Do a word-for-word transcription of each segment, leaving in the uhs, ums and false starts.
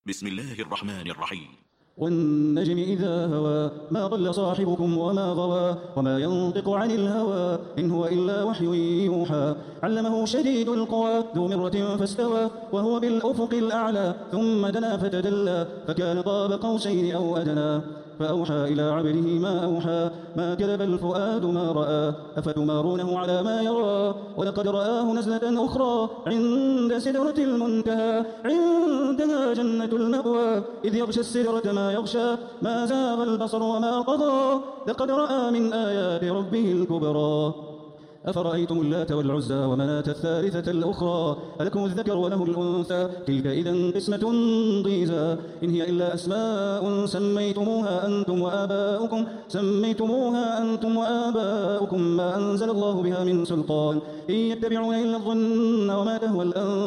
بسم الله الرحمن الرحيم. والنجم إذا هوى ما ضل صاحبكم وما غوى وما ينطق عن الهوى إن هو إلا وحي يوحى علمه شديد القوى ذو مرة فاستوى وهو بالأفق الأعلى ثم دنا فتدلى فكان قاب قوسين أو أدنى فأوحى إلى عبده ما أوحى ما كذب الفؤاد ما رأى أفتمارونه على ما يرى ولقد رآه نزلة أخرى عند سدرة المنتهى عندها جنة المأوى إذ يغشى السدرة ما يغشى ما زاغ البصر وما طغى لقد رأى من آيات ربه الكبرى أفرأيتم اللات والعزى ومناة الثالثة الأخرى ألكم الذكر وله الأنثى تلك إذن قسمة ضيزى إن هي إلا أسماء سميتموها أنتم وآباؤكم سميتموها أنتم وآباؤكم ما أنزل الله بها من سلطان إن يتبعون إلا الظن وما تهوى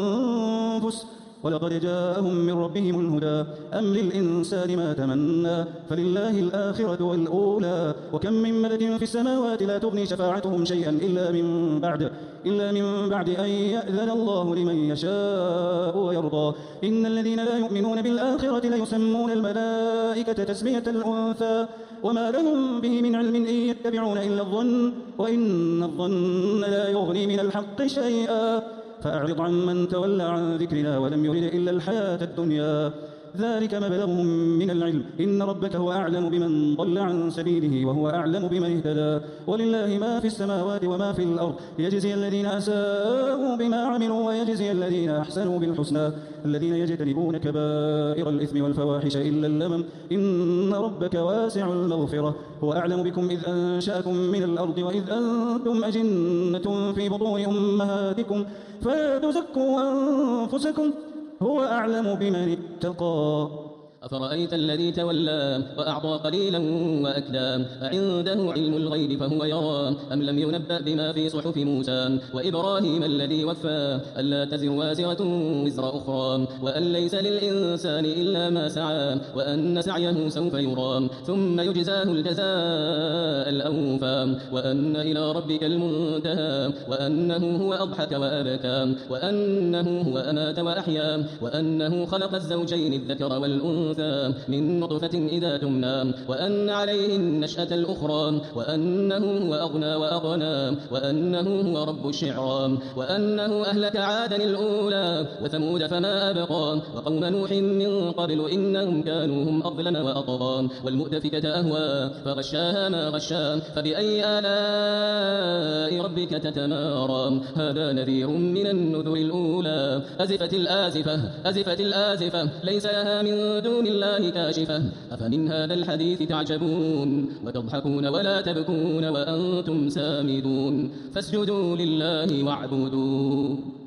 الأنفس ولقد جاءهم من ربهم الهدى أم للإنسان ما تمنى فلله الآخرة والأولى وكم من ملك في السماوات لا تغني شفاعتهم شيئا إلا من بعد إلا من بعد أن يأذن الله لمن يشاء ويرضى إن الذين لا يؤمنون بالآخرة ليسمون الملائكة تسمية الأنثى وما لهم به من علم إن يتبعون إلا الظن وإن الظن لا يغني من الحق شيئا فأعرض عن من تولى عن ذكرنا ولم يرد إلا الحياة الدنيا ذلك مبلغهم من العلم إن ربك هو أعلم بمن ضل عن سبيله وهو أعلم بمن اهتدى ولله ما في السماوات وما في الأرض يجزي الذين أساءوا بما عملوا ويجزي الذين أحسنوا بالحسنى الذين يجتنبون كبائر الإثم والفواحش إلا اللمم إن ربك واسع المغفرة هو أعلم بكم إذ أنشأكم من الأرض وإذ أنتم أجنة في بطون أمهاتكم فلا تزكوا أنفسكم هو أعلم بمن اتقى أفرأيت الذي تولى وأعطى قليلا وأكدى أعنده علم الغيب فهو يرى أم لم ينبأ بما في صحف موسى وإبراهيم الذي وفى ألا تزر وازرة وزر أخرى وأن ليس للإنسان إلا ما سعى وأن سعيه سوف يرى ثم يجزاه الجزاء الأوفى وأن إلى ربك المنتهى وأنه هو أضحك وأبكى وأنه هو أمات وأحيا وأنه خلق الزوجين الذكر والأنثى من نطفة إذا تمنى وأن عليه النشأة الأخرى وأنه هو أغنى وأغنى وأنه هو رب الشعرى وأنه أهلك عادا الأولى وثمود فما أبقى وقوم نوح من قبل إنهم كانوا هم أظلم وأطغى والمؤتفكة أهوى فغشاها ما غشا فبأي آلاء ربك تتمارى هذا نذير من النذر الأولى أزفت الآزفة أزفت الآزفة ليس لها من دون الله كاشفة أفمن هذا الحديث تعجبون وتضحكون ولا تبكون وأنتم سامدون فاسجدوا لله واعبدوا